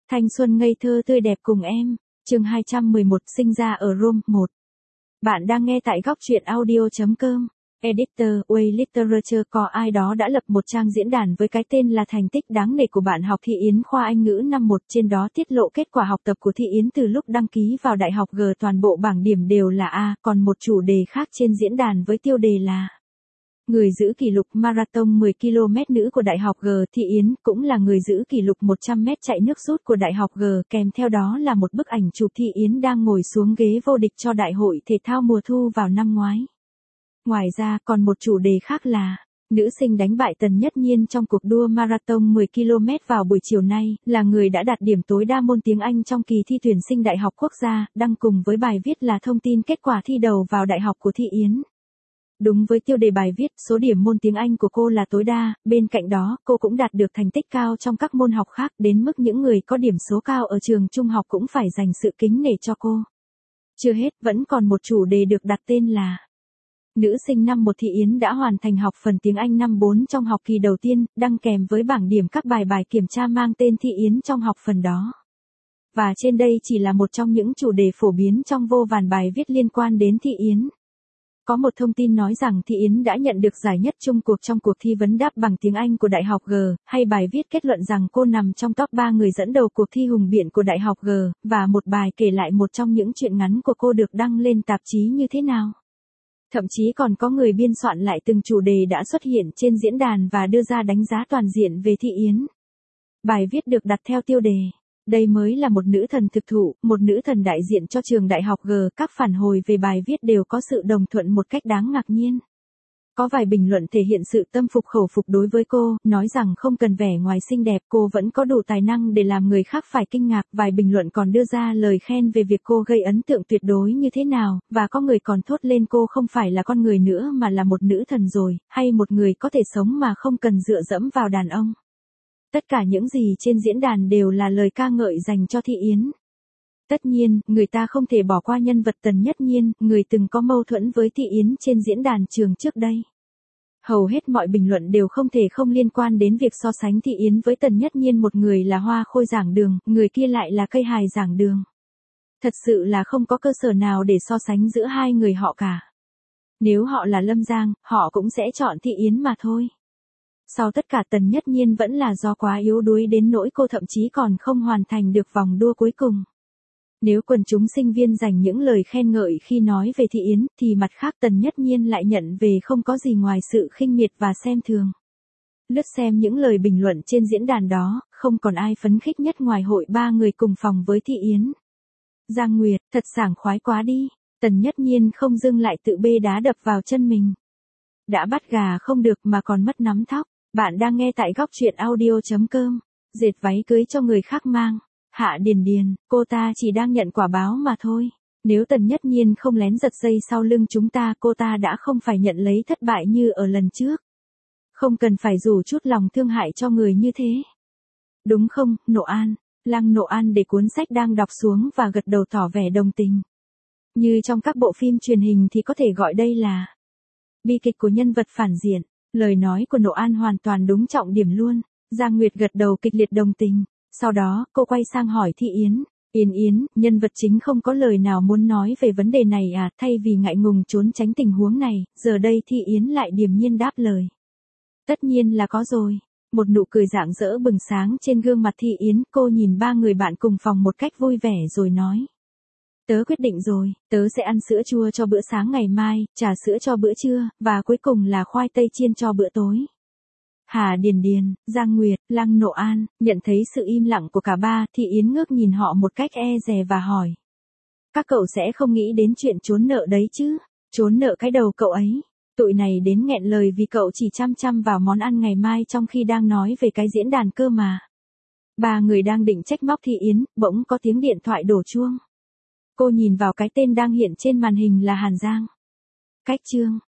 Thanh xuân ngây thơ tươi đẹp cùng em, chương 211 sinh ra ở Rome 1. Bạn đang nghe tại góc truyện audio.com. Editor, Way Literature. Có ai đó đã lập một trang diễn đàn với cái tên là thành tích đáng nể của bạn học Thị Yến khoa Anh ngữ năm 1, trên đó tiết lộ kết quả học tập của Thị Yến từ lúc đăng ký vào đại học G. Toàn bộ bảng điểm đều là A, còn một chủ đề khác trên diễn đàn với tiêu đề là người giữ kỷ lục marathon 10 km nữ của Đại học G. Thị Yến cũng là người giữ kỷ lục 100 m chạy nước rút của Đại học G. Kèm theo đó là một bức ảnh chụp Thị Yến đang ngồi xuống ghế vô địch cho Đại hội Thể thao mùa thu vào năm ngoái. Ngoài ra còn một chủ đề khác là nữ sinh đánh bại Tần Nhất Nhiên trong cuộc đua marathon 10 km vào buổi chiều nay, là người đã đạt điểm tối đa môn tiếng Anh trong kỳ thi tuyển sinh Đại học Quốc gia, đăng cùng với bài viết là thông tin kết quả thi đầu vào đại học của Thị Yến. Đúng với tiêu đề bài viết, số điểm môn tiếng Anh của cô là tối đa, bên cạnh đó, cô cũng đạt được thành tích cao trong các môn học khác, đến mức những người có điểm số cao ở trường trung học cũng phải dành sự kính nể cho cô. Chưa hết, vẫn còn một chủ đề được đặt tên là nữ sinh năm 1 Thị Yến đã hoàn thành học phần tiếng Anh năm 4 trong học kỳ đầu tiên, đăng kèm với bảng điểm các bài kiểm tra mang tên Thị Yến trong học phần đó. Và trên đây chỉ là một trong những chủ đề phổ biến trong vô vàn bài viết liên quan đến Thị Yến. Có một thông tin nói rằng Thị Yến đã nhận được giải nhất chung cuộc trong cuộc thi vấn đáp bằng tiếng Anh của Đại học G, hay bài viết kết luận rằng cô nằm trong top 3 người dẫn đầu cuộc thi hùng biện của Đại học G, và một bài kể lại một trong những truyện ngắn của cô được đăng lên tạp chí như thế nào. Thậm chí còn có người biên soạn lại từng chủ đề đã xuất hiện trên diễn đàn và đưa ra đánh giá toàn diện về Thị Yến. Bài viết được đặt theo tiêu đề đây mới là một nữ thần thực thụ, một nữ thần đại diện cho trường Đại học G. Các phản hồi về bài viết đều có sự đồng thuận một cách đáng ngạc nhiên. Có vài bình luận thể hiện sự tâm phục khẩu phục đối với cô, nói rằng không cần vẻ ngoài xinh đẹp, cô vẫn có đủ tài năng để làm người khác phải kinh ngạc. Vài bình luận còn đưa ra lời khen về việc cô gây ấn tượng tuyệt đối như thế nào, và có người còn thốt lên cô không phải là con người nữa mà là một nữ thần rồi, hay một người có thể sống mà không cần dựa dẫm vào đàn ông. Tất cả những gì trên diễn đàn đều là lời ca ngợi dành cho Thị Yến. Tất nhiên, người ta không thể bỏ qua nhân vật Tần Nhất Nhiên, người từng có mâu thuẫn với Thị Yến trên diễn đàn trường trước đây. Hầu hết mọi bình luận đều không thể không liên quan đến việc so sánh Thị Yến với Tần Nhất Nhiên, một người là hoa khôi giảng đường, người kia lại là cây hài giảng đường. Thật sự là không có cơ sở nào để so sánh giữa hai người họ cả. Nếu họ là Lâm Giang, họ cũng sẽ chọn Thị Yến mà thôi. Sau tất cả Tần Nhất Nhiên vẫn là do quá yếu đuối đến nỗi cô thậm chí còn không hoàn thành được vòng đua cuối cùng. Nếu quần chúng sinh viên dành những lời khen ngợi khi nói về Thị Yến, thì mặt khác Tần Nhất Nhiên lại nhận về không có gì ngoài sự khinh miệt và xem thường. Lướt xem những lời bình luận trên diễn đàn đó, không còn ai phấn khích nhất ngoài hội 3 người cùng phòng với Thị Yến. Giang Nguyệt, thật sảng khoái quá đi. Tần Nhất Nhiên không dừng lại tự bê đá đập vào chân mình. Đã bắt gà không được mà còn mất nắm thóc. Bạn đang nghe tại góc truyện audio.com. Dệt váy cưới cho người khác mang. Hạ Điền Điền, cô ta chỉ đang nhận quả báo mà thôi. Nếu Tần Nhất Nhiên không lén giật dây sau lưng chúng ta, cô ta đã không phải nhận lấy thất bại như ở lần trước. Không cần phải rủ chút lòng thương hại cho người như thế. Đúng không, Nộ An? Lăng Nộ An để cuốn sách đang đọc xuống và gật đầu tỏ vẻ đồng tình. Như trong các bộ phim truyền hình thì có thể gọi đây là bi kịch của nhân vật phản diện. Lời nói của Nộ An hoàn toàn đúng trọng điểm luôn. Giang Nguyệt gật đầu kịch liệt đồng tình. Sau đó, cô quay sang hỏi Thị Yến. Yến, nhân vật chính không có lời nào muốn nói về vấn đề này à? Thay vì ngại ngùng trốn tránh tình huống này, giờ đây Thị Yến lại điềm nhiên đáp lời. Tất nhiên là có rồi. Một nụ cười rạng rỡ bừng sáng trên gương mặt Thị Yến, cô nhìn 3 người bạn cùng phòng một cách vui vẻ rồi nói. Tớ quyết định rồi, tớ sẽ ăn sữa chua cho bữa sáng ngày mai, trà sữa cho bữa trưa, và cuối cùng là khoai tây chiên cho bữa tối. Hà Điền Điền, Giang Nguyệt, Lăng Nộ An, nhận thấy sự im lặng của cả ba, Thị Yến ngước nhìn họ một cách e dè và hỏi. Các cậu sẽ không nghĩ đến chuyện trốn nợ đấy chứ? Trốn nợ cái đầu cậu ấy. Tụi này đến nghẹn lời vì cậu chỉ chăm chăm vào món ăn ngày mai trong khi đang nói về cái diễn đàn cơ mà. 3 người đang định trách móc Thị Yến, bỗng có tiếng điện thoại đổ chuông. Cô nhìn vào cái tên đang hiện trên màn hình là Hàn Giang. Cách chương.